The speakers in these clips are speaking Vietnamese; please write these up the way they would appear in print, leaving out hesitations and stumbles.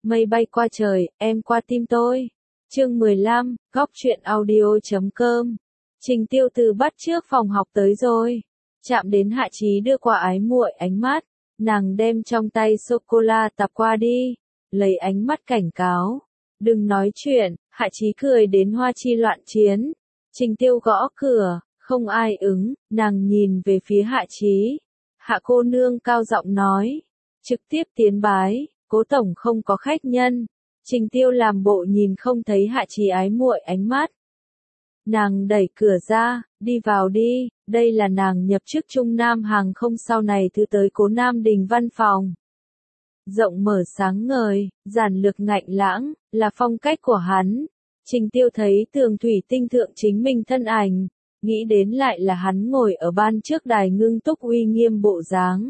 Mây bay qua trời, em qua tim tôi. Chương 15, góc truyện audio.com. Trình Tiêu từ bắt trước phòng học tới rồi. Chạm đến Hạ Chí đưa qua ái muội ánh mắt. Nàng đem trong tay sô-cô-la tập qua đi. Lấy ánh mắt cảnh cáo. Đừng nói chuyện, Hạ Chí cười đến hoa chi loạn chiến. Trình Tiêu gõ cửa, không ai ứng, nàng nhìn về phía Hạ Chí. Hạ cô nương cao giọng nói. Trực tiếp tiến bái, Cố tổng không có khách nhân. Trình Tiêu làm bộ nhìn không thấy Hạ Chí ái muội ánh mắt. Nàng đẩy cửa ra, đi vào đi, đây là nàng nhập chức Trung Nam hàng không sau này thứ tới Cố Nam Đình văn phòng. Rộng mở sáng ngời, giản lược ngạnh lãng, là phong cách của hắn. Trình Tiêu thấy tường thủy tinh thượng chính mình thân ảnh, nghĩ đến lại là hắn ngồi ở ban trước đài ngưng túc uy nghiêm bộ dáng.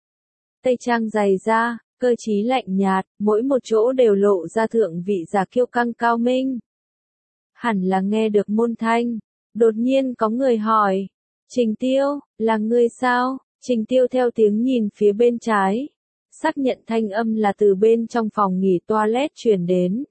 Tây trang dày da, cơ trí lạnh nhạt, mỗi một chỗ đều lộ ra thượng vị giả kiêu căng cao minh. Hẳn là nghe được môn thanh, đột nhiên có người hỏi, Trình Tiêu, là ngươi sao? Trình Tiêu theo tiếng nhìn phía bên trái, xác nhận thanh âm là từ bên trong phòng nghỉ toilet truyền đến.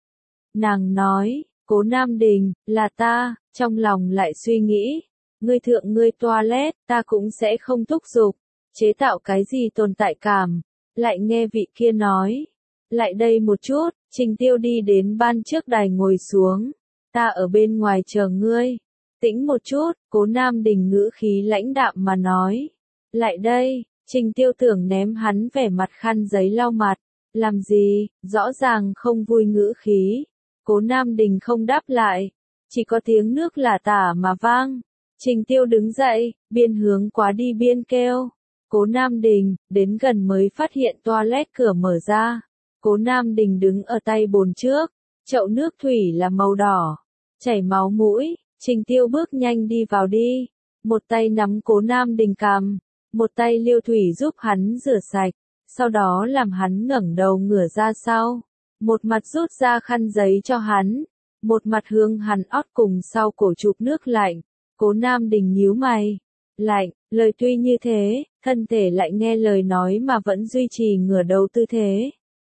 Nàng nói, Cố Nam Đình, là ta, trong lòng lại suy nghĩ, ngươi thượng ngươi toilet, ta cũng sẽ không thúc giục, chế tạo cái gì tồn tại cảm. Lại nghe vị kia nói, lại đây một chút, Trình Tiêu đi đến ban trước đài ngồi xuống, ta ở bên ngoài chờ ngươi, tĩnh một chút, Cố Nam Đình ngữ khí lãnh đạm mà nói, lại đây, Trình Tiêu tưởng ném hắn vẻ mặt khăn giấy lau mặt, làm gì, rõ ràng không vui ngữ khí, Cố Nam Đình không đáp lại, chỉ có tiếng nước lả tả mà vang, Trình Tiêu đứng dậy, biên hướng quá đi biên kêu. Cố Nam Đình, đến gần mới phát hiện toilet cửa mở ra. Cố Nam Đình đứng ở tay bồn trước, chậu nước thủy là màu đỏ, chảy máu mũi, Trình Tiêu bước nhanh đi vào đi, một tay nắm Cố Nam Đình cằm, một tay liêu thủy giúp hắn rửa sạch, sau đó làm hắn ngẩng đầu ngửa ra sau, một mặt rút ra khăn giấy cho hắn, một mặt hướng hắn ót cùng sau cổ chụp nước lạnh. Cố Nam Đình nhíu mày, lạnh, lời tuy như thế, thân thể lại nghe lời nói mà vẫn duy trì ngửa đầu tư thế.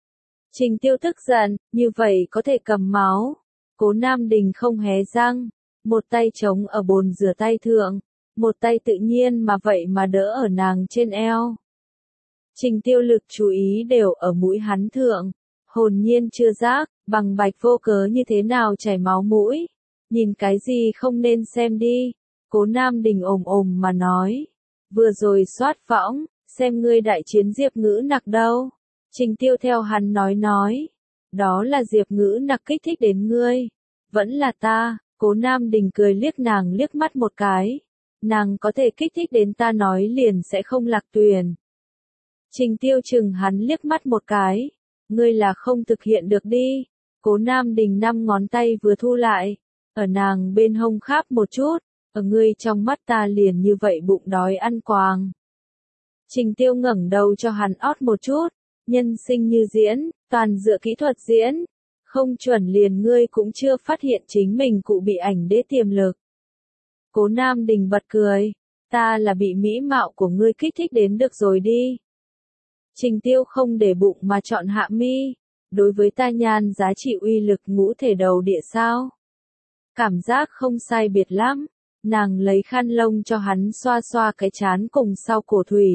Trình Tiêu tức giận, như vậy có thể cầm máu. Cố Nam Đình không hé răng, một tay chống ở bồn rửa tay thượng, một tay tự nhiên mà vậy mà đỡ ở nàng trên eo. Trình Tiêu lực chú ý đều ở mũi hắn thượng, hồn nhiên chưa giác, bằng bạch vô cớ như thế nào chảy máu mũi. Nhìn cái gì không nên xem đi. Cố Nam Đình ồm mà nói. Vừa rồi soát võng, xem ngươi đại chiến Diệp Ngữ Nặc đâu. Trình Tiêu theo hắn nói. Đó là Diệp Ngữ Nặc kích thích đến ngươi. Vẫn là ta. Cố Nam Đình cười liếc nàng liếc mắt một cái. Nàng có thể kích thích đến ta nói liền sẽ không lạc tuyền. Trình Tiêu chừng hắn liếc mắt một cái. Ngươi là không thực hiện được đi. Cố Nam Đình 5 ngón tay vừa thu lại. Ở nàng bên hông kháp một chút. Ở ngươi trong mắt ta liền như vậy bụng đói ăn quàng. Trình Tiêu ngẩng đầu cho hắn ót một chút, nhân sinh như diễn, toàn dựa kỹ thuật diễn, không chuẩn liền ngươi cũng chưa phát hiện chính mình cụ bị ảnh đế tiềm lực. Cố Nam Đình bật cười, ta là bị mỹ mạo của ngươi kích thích đến được rồi đi. Trình Tiêu không để bụng mà chọn hạ mi, đối với ta nhan giá trị uy lực ngũ thể đầu địa sao. Cảm giác không sai biệt lắm. Nàng lấy khăn lông cho hắn xoa xoa cái trán cùng sau cổ thủy.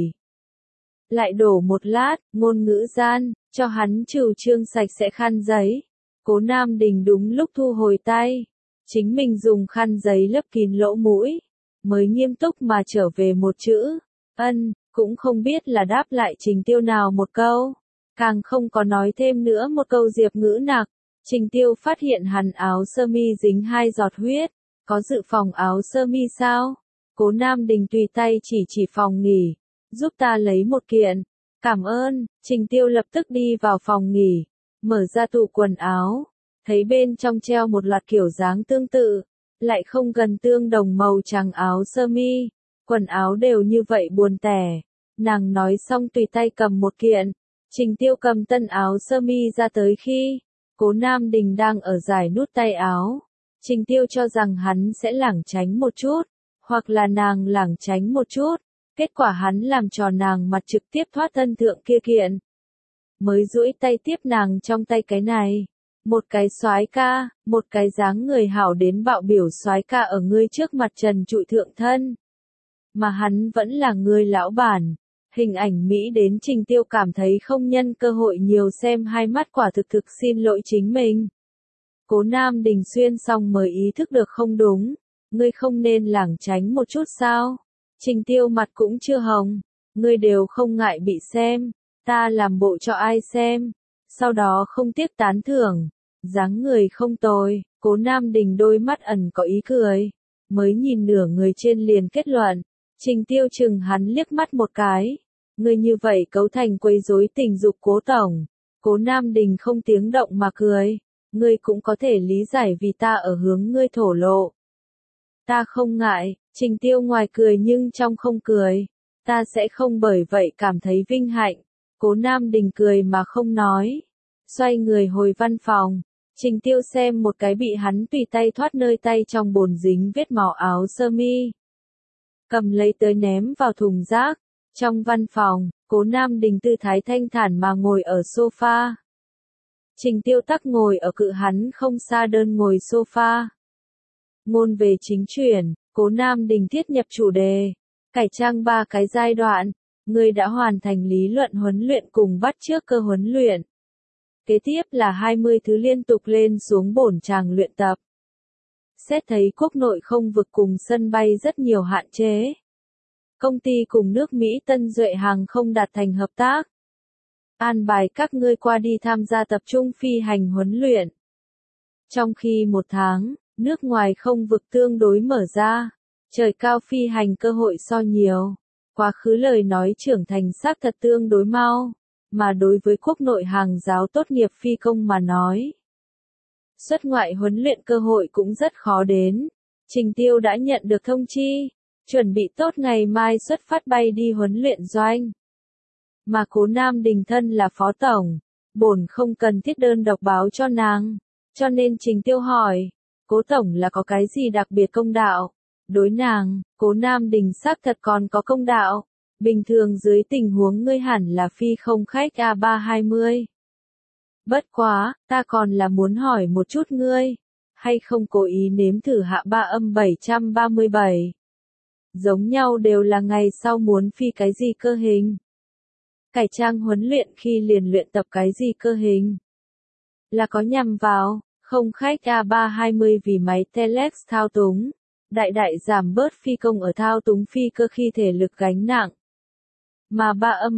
Lại đổ một lát, ngôn ngữ gian, cho hắn trừ trương sạch sẽ khăn giấy. Cố Nam Đình đúng lúc thu hồi tay. Chính mình dùng khăn giấy lấp kín lỗ mũi. Mới nghiêm túc mà trở về một chữ. Ân, cũng không biết là đáp lại Trình Tiêu nào một câu. Càng không có nói thêm nữa một câu Diệp Ngữ Nặc. Trình Tiêu phát hiện hắn áo sơ mi dính 2 giọt huyết. Có dự phòng áo sơ mi sao? Cố Nam Đình tùy tay chỉ phòng nghỉ. Giúp ta lấy một kiện. Cảm ơn. Trình Tiêu lập tức đi vào phòng nghỉ. Mở ra tủ quần áo. Thấy bên trong treo một loạt kiểu dáng tương tự. Lại không gần tương đồng màu trắng áo sơ mi. Quần áo đều như vậy buồn tẻ. Nàng nói xong tùy tay cầm một kiện. Trình Tiêu cầm tân áo sơ mi ra tới khi Cố Nam Đình đang ở giải nút tay áo. Trình Tiêu cho rằng hắn sẽ lảng tránh một chút, hoặc là nàng lảng tránh một chút, kết quả hắn làm trò nàng mặt trực tiếp thoát thân thượng kia kiện. mới duỗi tay tiếp nàng trong tay cái này. Một cái soái ca, một cái dáng người hảo đến bạo biểu soái ca ở ngươi trước mặt trần trụi thượng thân. Mà hắn vẫn là ngươi lão bản. Hình ảnh Mỹ đến Trình Tiêu cảm thấy không nhân cơ hội nhiều xem hai mắt quả thực thực xin lỗi chính mình. Cố Nam Đình xuyên xong mới ý thức được không đúng. Ngươi không nên lảng tránh một chút sao? Trình Tiêu mặt cũng chưa hồng. Ngươi đều không ngại bị xem. Ta làm bộ cho ai xem. Sau đó không tiếc tán thưởng. Dáng người không tồi. Cố Nam Đình đôi mắt ẩn có ý cười. Mới nhìn nửa người trên liền kết luận. Trình Tiêu chừng hắn liếc mắt một cái. Ngươi như vậy cấu thành quấy rối tình dục Cố tổng. Cố Nam Đình không tiếng động mà cười. Ngươi cũng có thể lý giải vì ta ở hướng ngươi thổ lộ. Ta không ngại. Trình Tiêu ngoài cười nhưng trong không cười. Ta sẽ không bởi vậy cảm thấy vinh hạnh. Cố Nam Đình cười mà không nói. Xoay người hồi văn phòng. Trình Tiêu xem một cái bị hắn tùy tay thoát nơi tay trong bồn dính vết máu áo sơ mi. Cầm lấy tới ném vào thùng rác. Trong văn phòng, Cố Nam Đình tư thái thanh thản mà ngồi ở sofa. Trình Tiêu tắc ngồi ở cự hắn không xa đơn ngồi sofa. Ngôn về chính truyền, Cố Nam Đình thiết nhập chủ đề. Cải trang 3 cái giai đoạn. Ngươi đã hoàn thành lý luận huấn luyện cùng bắt chước cơ huấn luyện. Kế tiếp là 20 thứ liên tục lên xuống bổn tràng luyện tập. Xét thấy quốc nội không vực cùng sân bay rất nhiều hạn chế. Công ty cùng nước Mỹ Tân Duệ hàng không đạt thành hợp tác. An bài các ngươi qua đi tham gia tập trung phi hành huấn luyện. Trong khi 1 tháng, nước ngoài không vực tương đối mở ra, trời cao phi hành cơ hội so nhiều. Quá khứ lời nói trưởng thành xác thật tương đối mau, mà đối với quốc nội hàng giáo tốt nghiệp phi công mà nói. Xuất ngoại huấn luyện cơ hội cũng rất khó đến. Trình Tiêu đã nhận được thông chi, chuẩn bị tốt ngày mai xuất phát bay đi huấn luyện doanh. Mà Cố Nam Đình thân là phó tổng, bổn không cần thiết đơn độc báo cho nàng, cho nên Trình Tiêu hỏi, Cố tổng là có cái gì đặc biệt công đạo? Đối nàng, Cố Nam Đình xác thật còn có công đạo. Bình thường dưới tình huống ngươi hẳn là phi không khách A320. Bất quá, ta còn là muốn hỏi một chút ngươi, hay không cố ý nếm thử hạ 737. Giống nhau đều là ngày sau muốn phi cái gì cơ hình. Cải trang huấn luyện khi liền luyện tập cái gì cơ hình. Là có nhằm vào, không khách A320 vì máy Telex thao túng. Đại giảm bớt phi công ở thao túng phi cơ khi thể lực gánh nặng. Mà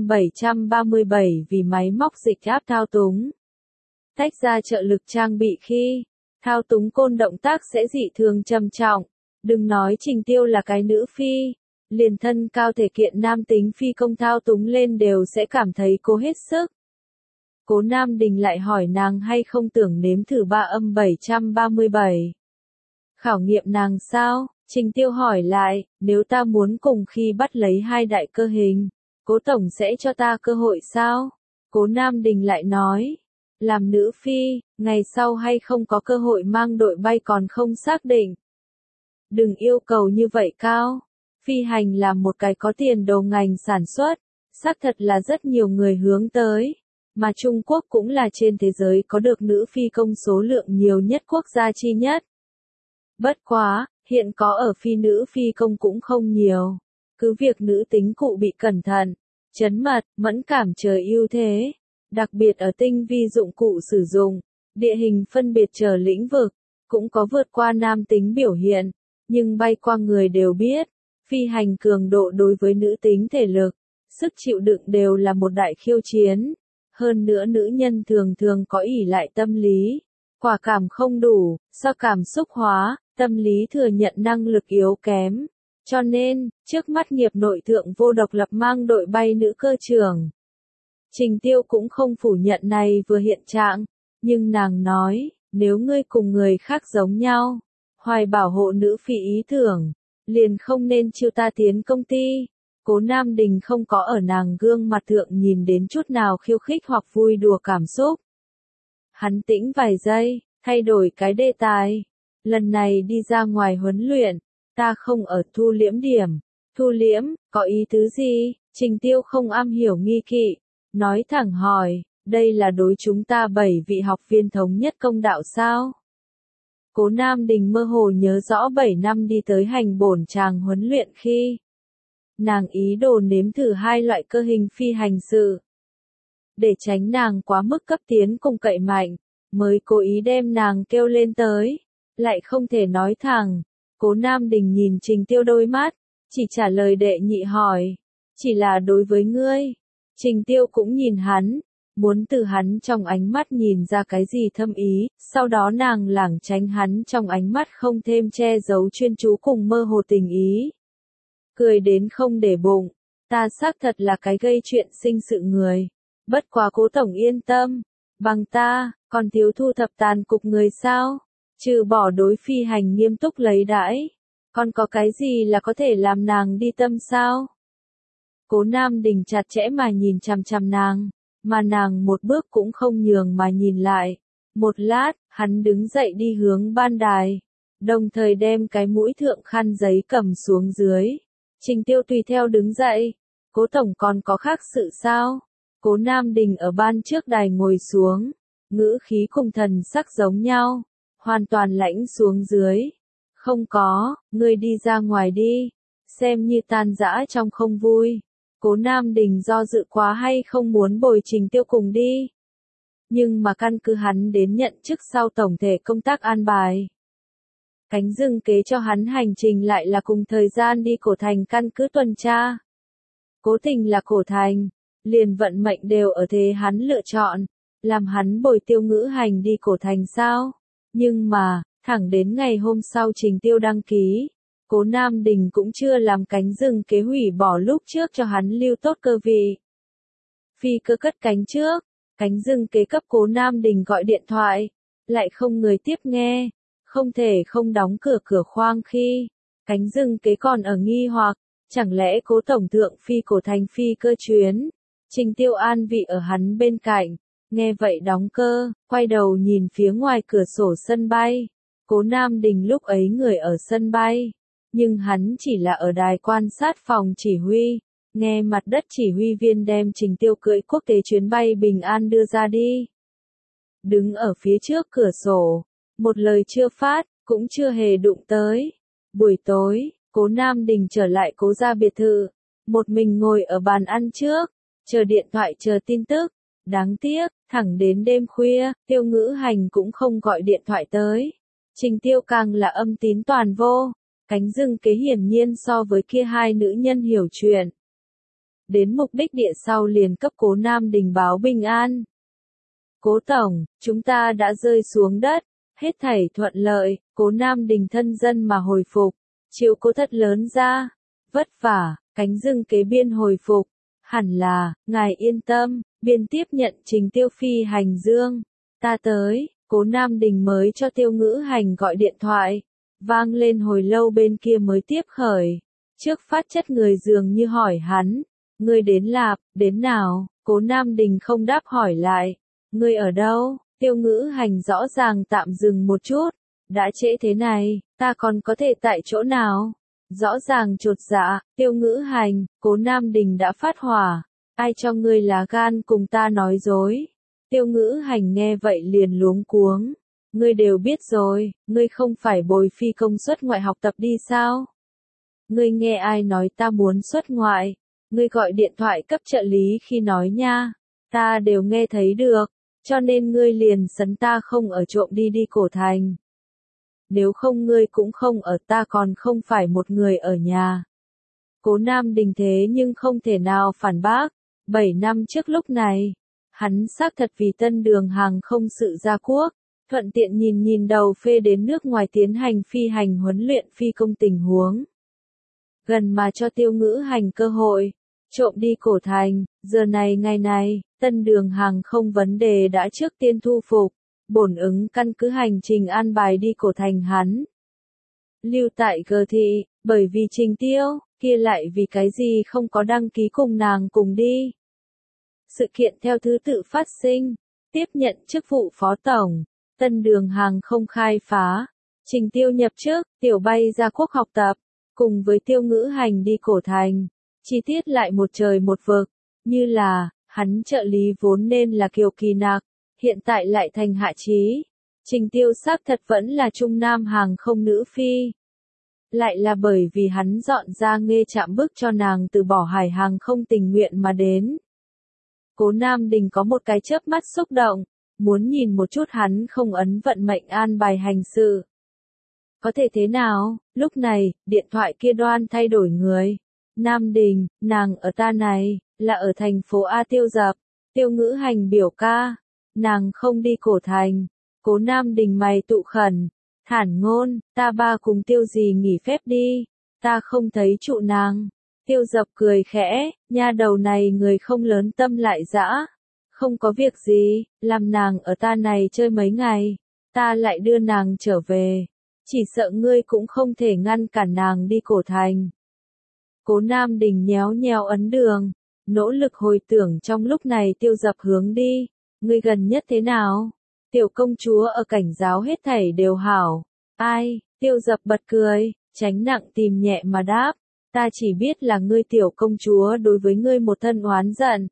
737 vì máy móc dịch áp thao túng. Tách ra trợ lực trang bị khi thao túng côn động tác sẽ dị thường trầm trọng. Đừng nói Trình Tiêu là cái nữ phi, liền thân cao thể kiện nam tính phi công thao túng lên đều sẽ cảm thấy cố hết sức. Cố Nam Đình lại hỏi nàng hay không tưởng nếm thử 737. Khảo nghiệm nàng sao? Trình Tiêu hỏi lại, nếu ta muốn cùng khi bắt lấy 2 đại cơ hình, Cố tổng sẽ cho ta cơ hội sao? Cố Nam Đình lại nói, làm nữ phi, ngày sau hay không có cơ hội mang đội bay còn không xác định. Đừng yêu cầu như vậy cao. Phi hành là một cái có tiền đồ ngành sản xuất, xác thật là rất nhiều người hướng tới. Mà Trung Quốc cũng là trên thế giới có được nữ phi công số lượng nhiều nhất quốc gia chi nhất. Bất quá, hiện có ở phi nữ phi công cũng không nhiều. Cứ việc nữ tính cụ bị cẩn thận, chấn mật, mẫn cảm chờ ưu thế. Đặc biệt ở tinh vi dụng cụ sử dụng, địa hình phân biệt chờ lĩnh vực, cũng có vượt qua nam tính biểu hiện. Nhưng bay qua người đều biết, phi hành cường độ đối với nữ tính thể lực, sức chịu đựng đều là một đại khiêu chiến. Hơn nữa nữ nhân thường thường có ỷ lại tâm lý, quả cảm không đủ, do cảm xúc hóa, tâm lý thừa nhận năng lực yếu kém. Cho nên, trước mắt nghiệp nội thượng vô độc lập mang đội bay nữ cơ trưởng. Trình Tiêu cũng không phủ nhận này vừa hiện trạng, nhưng nàng nói, nếu ngươi cùng người khác giống nhau, hoài bảo hộ nữ phi ý tưởng, liền không nên chiêu ta tiến công ty. Cố Nam Đình không có ở nàng gương mặt thượng nhìn đến chút nào khiêu khích hoặc vui đùa cảm xúc. Hắn tĩnh vài giây, thay đổi cái đề tài. Lần này đi ra ngoài huấn luyện, ta không ở thu liễm điểm. Thu liễm, có ý tứ gì? Trình Tiêu không am hiểu nghi kỵ, nói thẳng hỏi, Đây là đối chúng ta 7 vị học viên thống nhất công đạo sao? Cố Nam Đình mơ hồ nhớ rõ 7 năm đi tới hành bổn tràng huấn luyện khi nàng ý đồ nếm thử 2 loại cơ hình phi hành sự. Để tránh nàng quá mức cấp tiến cùng cậy mạnh, mới cố ý đem nàng kêu lên tới, lại không thể nói thẳng. Cố Nam Đình nhìn Trình Tiêu đôi mắt, chỉ trả lời đệ nhị hỏi, chỉ là đối với ngươi. Trình Tiêu cũng nhìn hắn, muốn từ hắn trong ánh mắt nhìn ra cái gì thâm ý, sau đó nàng lảng tránh hắn trong ánh mắt không thêm che giấu chuyên chú cùng mơ hồ tình ý. Cười đến không để bụng, ta xác thật là cái gây chuyện sinh sự người. Bất quá Cố tổng yên tâm, bằng ta, còn thiếu thu thập tàn cục người sao? Trừ bỏ đối phi hành nghiêm túc lấy đãi, còn có cái gì là có thể làm nàng đi tâm sao? Cố Nam Đình chặt chẽ mà nhìn chằm chằm nàng, mà nàng một bước cũng không nhường mà nhìn lại. Một lát, hắn đứng dậy đi hướng ban đài, đồng thời đem cái mũi thượng khăn giấy cầm xuống dưới. Trình Tiêu tùy theo đứng dậy, Cố tổng còn có khác sự sao? Cố Nam Đình ở ban trước đài ngồi xuống, ngữ khí cùng thần sắc giống nhau, hoàn toàn lãnh xuống dưới. Không có, ngươi đi ra ngoài đi, xem như tan rã trong không vui. Cố Nam Đình do dự quá hay không muốn bồi Trình Tiêu cùng đi. Nhưng mà căn cứ hắn đến nhận chức sau tổng thể công tác an bài. Cánh rừng kế cho hắn hành trình lại là cùng thời gian đi Cổ Thành căn cứ tuần tra. Cố tình là Cổ Thành, liền vận mệnh đều ở thế hắn lựa chọn, làm hắn bồi Tiêu Ngữ Hành đi Cổ Thành sao. Nhưng mà, thẳng đến ngày hôm sau Trình Tiêu đăng ký, Cố Nam Đình cũng chưa làm cánh rừng kế hủy bỏ lúc trước cho hắn lưu tốt cơ vị. Phi cơ cất cánh trước, cánh rừng kế cấp Cố Nam Đình gọi điện thoại, lại không người tiếp nghe, không thể không đóng cửa cửa khoang khi, cánh rừng kế còn ở nghi hoặc, chẳng lẽ Cố tổng thượng phi Cổ Thành phi cơ chuyến. Trình Tiêu an vị ở hắn bên cạnh, nghe vậy đóng cơ, quay đầu nhìn phía ngoài cửa sổ sân bay. Cố Nam Đình lúc ấy người ở sân bay, nhưng hắn chỉ là ở đài quan sát phòng chỉ huy, nghe mặt đất chỉ huy viên đem Trình Tiêu cưỡi quốc tế chuyến bay bình an đưa ra đi. Đứng ở phía trước cửa sổ, một lời chưa phát, cũng chưa hề đụng tới. Buổi tối, Cố Nam Đình trở lại Cố gia biệt thự, một mình ngồi ở bàn ăn trước, chờ điện thoại chờ tin tức. Đáng tiếc, thẳng đến đêm khuya, Tiêu Ngữ Hành cũng không gọi điện thoại tới. Trình Tiêu càng là âm tín toàn vô. Cánh rừng kế hiển nhiên so với kia 2 nữ nhân hiểu chuyện. Đến mục đích địa sau liền cấp Cố Nam Đình báo bình an. Cố tổng, chúng ta đã rơi xuống đất, hết thảy thuận lợi. Cố Nam Đình thân dân mà hồi phục, chịu cố thất lớn ra, vất vả. Cánh rừng kế biên hồi phục, hẳn là, ngài yên tâm, biên tiếp nhận Trình Tiêu phi hành dương. Ta tới. Cố Nam Đình mới cho Tiêu Ngữ Hành gọi điện thoại, vang lên hồi lâu bên kia mới tiếp khởi. Trước phát chất người dường như hỏi hắn, ngươi đến lạp, đến nào? Cố Nam Đình không đáp hỏi lại, ngươi ở đâu? Tiêu Ngữ Hành rõ ràng tạm dừng một chút, đã trễ thế này, ta còn có thể tại chỗ nào? Rõ ràng chột dạ, Tiêu Ngữ Hành, Cố Nam Đình đã phát hỏa, ai cho ngươi lá gan cùng ta nói dối? Tiêu Ngữ Hành nghe vậy liền luống cuống. Ngươi đều biết rồi, ngươi không phải bồi phi công xuất ngoại học tập đi sao? Ngươi nghe ai nói ta muốn xuất ngoại? Ngươi gọi điện thoại cấp trợ lý khi nói nha. Ta đều nghe thấy được, cho nên ngươi liền sấn ta không ở trộm đi Cổ Thành. Nếu không ngươi cũng không ở, ta còn không phải một người ở nhà. Cố Nam Đình thế nhưng không thể nào phản bác. 7 năm trước lúc này, hắn xác thật vì Tân Đường hàng không sự ra quốc, thuận tiện nhìn đầu phê đến nước ngoài tiến hành phi hành huấn luyện phi công tình huống. Gần mà cho Tiêu Ngữ Hành cơ hội, trộm đi Cổ Thành, giờ này ngày này, Tân Đường hàng không vấn đề đã trước tiên thu phục, bổn ứng căn cứ hành trình an bài đi Cổ Thành hắn. Lưu tại G thị, bởi vì Trình Tiêu, kia lại vì cái gì không có đăng ký cùng nàng cùng đi. Sự kiện theo thứ tự phát sinh, tiếp nhận chức vụ phó tổng, Tân Đường hàng không khai phá, Trình Tiêu nhập chức, tiểu bay ra quốc học tập, cùng với Tiêu Ngữ Hành đi Cổ Thành, chi tiết lại một trời một vực, như là Hắn trợ lý vốn nên là Kiều Kỳ Nạc, hiện tại lại thành Hạ Chí. Trình Tiêu xác thật vẫn là Trung Nam hàng không nữ phi. Lại là bởi vì hắn dọn ra Nghê Trạm bức cho nàng từ bỏ Hải hàng không tình nguyện mà đến. Cố Nam Đình có một cái chớp mắt xúc động, muốn nhìn một chút hắn không ấn vận mệnh an bài hành sự. Có thể thế nào? Lúc này, điện thoại kia đoan thay đổi người. Nam Đình, nàng ở ta này, là ở thành phố A Tiêu Dập, Tiêu Ngữ Hành biểu ca. Nàng không đi Cổ Thành. Cố Nam Đình mày tụ khẩn, thản ngôn, ta ba cùng Tiêu gì nghỉ phép đi, ta không thấy trụ nàng. Tiêu Dập cười khẽ, nha đầu này người không lớn tâm lại dã. Không có việc gì, làm nàng ở ta này chơi mấy ngày, ta lại đưa nàng trở về. Chỉ sợ ngươi cũng không thể ngăn cản nàng đi Cổ Thành. Cố Nam Đình nhéo nhéo ấn đường, nỗ lực hồi tưởng trong lúc này Tiêu Dập hướng đi, ngươi gần nhất thế nào? Tiểu công chúa ở Cảnh Giáo hết thảy đều hảo. Ai? Tiêu Dập bật cười, tránh nặng tìm nhẹ mà đáp, ta chỉ biết là ngươi tiểu công chúa đối với ngươi một thân oán giận.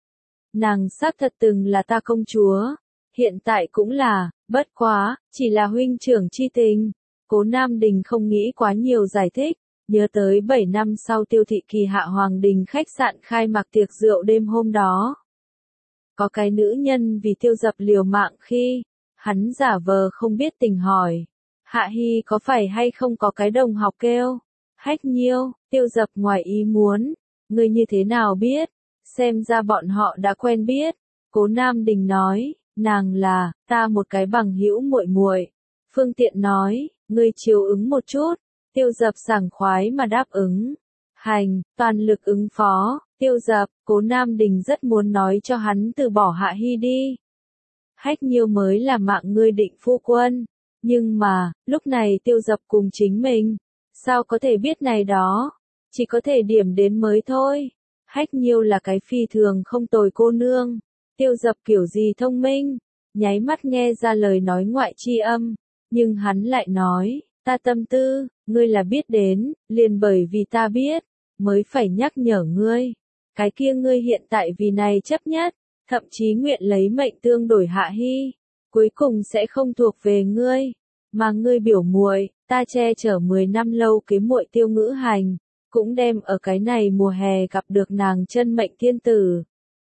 Nàng xác thật từng là ta công chúa, hiện tại cũng là, bất quá, chỉ là huynh trưởng chi tình. Cố Nam Đình không nghĩ quá nhiều giải thích, nhớ tới 7 năm sau Tiêu Thị Kỳ hạ Hoàng Đình khách sạn khai mạc tiệc rượu đêm hôm đó. Có cái nữ nhân vì Tiêu Dập liều mạng khi, hắn giả vờ không biết tình hỏi. Hạ Hy có phải hay không có cái đồng học kêu? Hách Nhiêu, Tiêu Dập ngoài ý muốn. Ngươi như thế nào biết? Xem ra bọn họ đã quen biết. Cố Nam Đình nói, nàng là, ta một cái bằng hữu muội muội. Phương Tiện nói, ngươi chiếu ứng một chút. Tiêu Dập sảng khoái mà đáp ứng. Hành, toàn lực ứng phó. Tiêu Dập, Cố Nam Đình rất muốn nói cho hắn từ bỏ Hạ Hy đi. Hách Nhiêu mới là mạng ngươi định phu quân. Nhưng mà, lúc này Tiêu Dập cùng chính mình. Sao có thể biết này đó? Chỉ có thể điểm đến mới thôi. Hách Nhiêu là cái phi thường không tồi cô nương. Tiêu Dập kiểu gì thông minh. Nháy mắt nghe ra lời nói ngoại chi âm. Nhưng hắn lại nói, ta tâm tư, ngươi là biết đến, liền bởi vì ta biết, mới phải nhắc nhở ngươi. Cái kia ngươi hiện tại vì này chấp nhất, thậm chí nguyện lấy mệnh tương đổi Hạ Hy, cuối cùng sẽ không thuộc về ngươi, mà ngươi biểu muội, ta che chở 10 năm lâu kế muội Tiêu Ngữ Hành, cũng đem ở cái này mùa hè gặp được nàng chân mệnh thiên tử.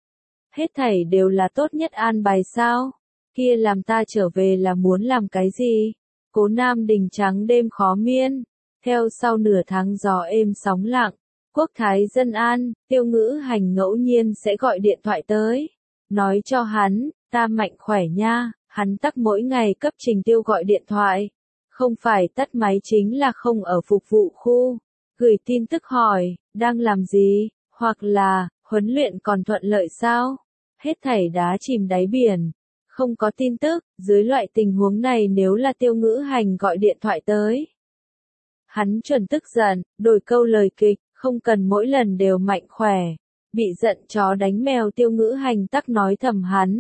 Hết thảy đều là tốt nhất an bài sao? Kia làm ta trở về là muốn làm cái gì? Cố Nam Đình trắng đêm khó miên, theo sau nửa tháng gió êm sóng lặng. Quốc thái dân an, Tiêu Ngữ Hành ngẫu nhiên sẽ gọi điện thoại tới. Nói cho hắn, ta mạnh khỏe nha, hắn tắc mỗi ngày cấp Trình Tiêu gọi điện thoại. Không phải tắt máy chính là không ở phục vụ khu. Gửi tin tức hỏi, đang làm gì, hoặc là, huấn luyện còn thuận lợi sao? Hết thảy đá chìm đáy biển. Không có tin tức, dưới loại tình huống này nếu là Tiêu Ngữ Hành gọi điện thoại tới. Hắn chuẩn tức giận, đổi câu lời kịch. Không cần mỗi lần đều mạnh khỏe. Bị giận chó đánh mèo Tiêu Ngữ Hành tắc nói thầm hắn.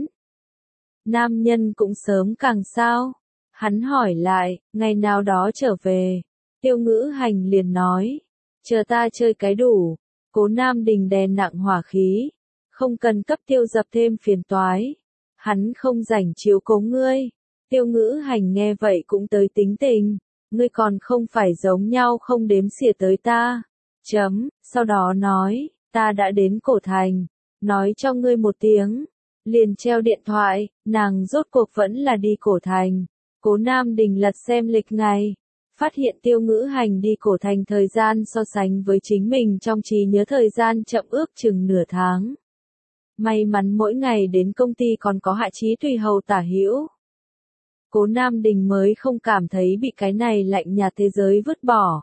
Nam nhân cũng sớm càng sao? Hắn hỏi lại, ngày nào đó trở về. Tiêu Ngữ Hành liền nói, chờ ta chơi cái đủ. Cố Nam Đình đè nặng hỏa khí. Không cần cấp Tiêu Dập thêm phiền toái. Hắn không rảnh chiếu cố ngươi. Tiêu Ngữ Hành nghe vậy cũng tới tính tình. Ngươi còn không phải giống nhau không đếm xỉa tới ta. Sau đó nói, ta đã đến Cổ Thành, nói cho ngươi một tiếng, liền treo điện thoại, nàng rốt cuộc vẫn là đi Cổ Thành. Cố Nam Đình lật xem lịch ngày, phát hiện Tiêu Ngữ Hành đi Cổ Thành thời gian so sánh với chính mình trong trí nhớ thời gian chậm ước chừng nửa tháng. May mắn mỗi ngày đến công ty còn có Hạ Chí tùy hầu tả hữu. Cố Nam Đình mới không cảm thấy bị cái này lạnh nhạt thế giới vứt bỏ.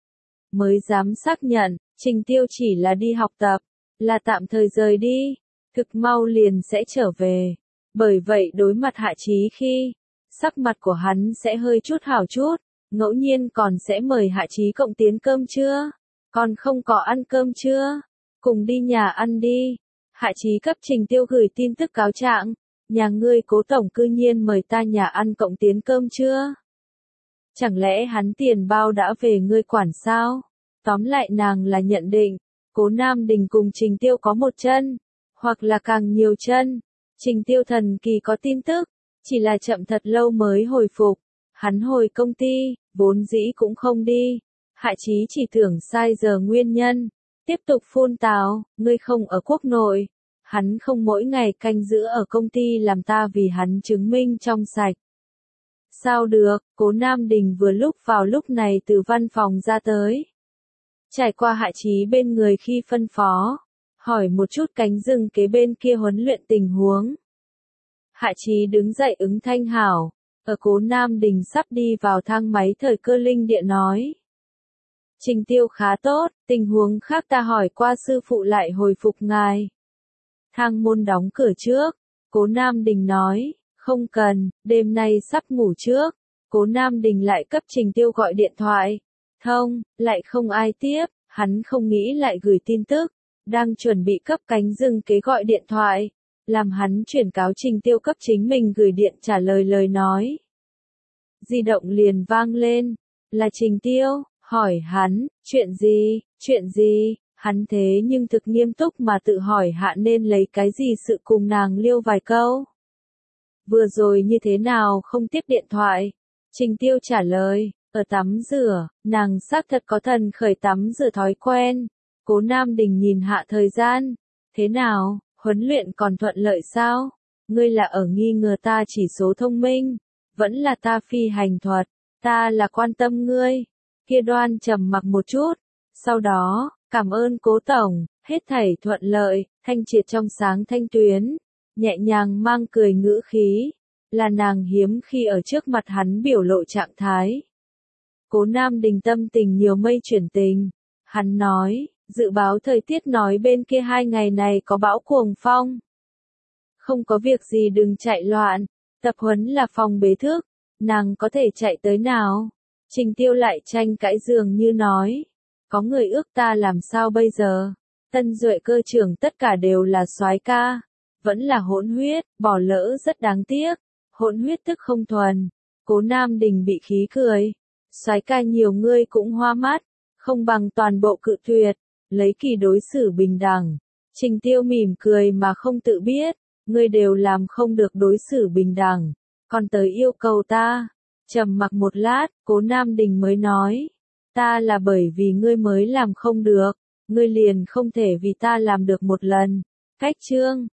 Mới dám xác nhận, Trình Tiêu chỉ là đi học tập, là tạm thời rời đi, thực mau liền sẽ trở về. Bởi vậy đối mặt Hạ Chí khi, sắc mặt của hắn sẽ hơi chút hảo chút, ngẫu nhiên còn sẽ mời Hạ Chí cộng tiến cơm trưa, còn không có ăn cơm trưa, cùng đi nhà ăn đi. Hạ Chí cấp Trình Tiêu gửi tin tức cáo trạng, nhà ngươi Cố tổng cư nhiên mời ta nhà ăn cộng tiến cơm trưa. Chẳng lẽ hắn tiền bao đã về ngươi quản sao? Tóm lại nàng là nhận định, Cố Nam Đình cùng Trình Tiêu có một chân. hoặc là càng nhiều chân. Trình Tiêu thần kỳ có tin tức, chỉ là chậm thật lâu mới hồi phục. Hắn hồi công ty, vốn dĩ cũng không đi. Hạ Chí chỉ tưởng sai giờ nguyên nhân. Tiếp tục phun tào, ngươi không ở quốc nội. Hắn không mỗi ngày canh giữ ở công ty làm ta vì hắn chứng minh trong sạch. Sao được, Cố Nam Đình vừa lúc vào lúc này từ văn phòng ra tới. Trải qua Hạ Chí bên người khi phân phó. Hỏi một chút cánh rừng kế bên kia huấn luyện tình huống. Hạ Chí đứng dậy ứng thanh hảo. Ở Cố Nam Đình sắp đi vào thang máy thời cơ linh địa nói. Trình Tiêu khá tốt, tình huống khác ta hỏi qua sư phụ lại hồi phục ngài. Thang môn đóng cửa trước. Cố Nam Đình nói, không cần, đêm nay sắp ngủ trước. Cố Nam Đình lại cấp Trình Tiêu gọi điện thoại. Thông, lại không ai tiếp, hắn không nghĩ lại gửi tin tức. Đang chuẩn bị cấp cánh rừng kế gọi điện thoại. Làm hắn chuyển cáo Trình Tiêu cấp chính mình gửi điện trả lời lời nói. Di động liền vang lên. Là Trình Tiêu, hỏi hắn, chuyện gì, hắn thế nhưng thực nghiêm túc mà tự hỏi hạ nên lấy cái gì sự cùng nàng liêu vài câu. Vừa rồi như thế nào không tiếp điện thoại? Trình Tiêu trả lời, ở tắm rửa, nàng xác thật có thần khởi tắm rửa thói quen. Cố Nam Đình nhìn hạ thời gian. Thế nào, huấn luyện còn thuận lợi sao? Ngươi là ở nghi ngờ ta chỉ số thông minh, vẫn là ta phi hành thuật, ta là quan tâm ngươi. Kia Đoan trầm mặc một chút, sau đó, cảm ơn Cố tổng, hết thảy thuận lợi, thanh triệt trong sáng thanh tuyến, nhẹ nhàng mang cười ngữ khí, là nàng hiếm khi ở trước mặt hắn biểu lộ trạng thái. Cố Nam Đình tâm tình nhiều mây chuyển tình, hắn nói, dự báo thời tiết nói bên kia 2 ngày này có bão cuồng phong. Không có việc gì đừng chạy loạn, tập huấn là phòng bế thức, nàng có thể chạy tới nào? Trình Tiêu lại tranh cãi dường như nói, có người ước ta làm sao bây giờ? Tân Duệ cơ trưởng tất cả đều là soái ca, vẫn là hỗn huyết, bỏ lỡ rất đáng tiếc, hỗn huyết tức không thuần. Cố Nam Đình bị khí cười, soái ca nhiều ngươi cũng hoa mắt, không bằng toàn bộ cự tuyệt, lấy kỳ đối xử bình đẳng. Trình Tiêu mỉm cười mà không tự biết, ngươi đều làm không được đối xử bình đẳng, còn tới yêu cầu ta. Trầm mặc một lát, Cố Nam Đình mới nói, ta là bởi vì ngươi mới làm không được, ngươi liền không thể vì ta làm được một lần. Cách chương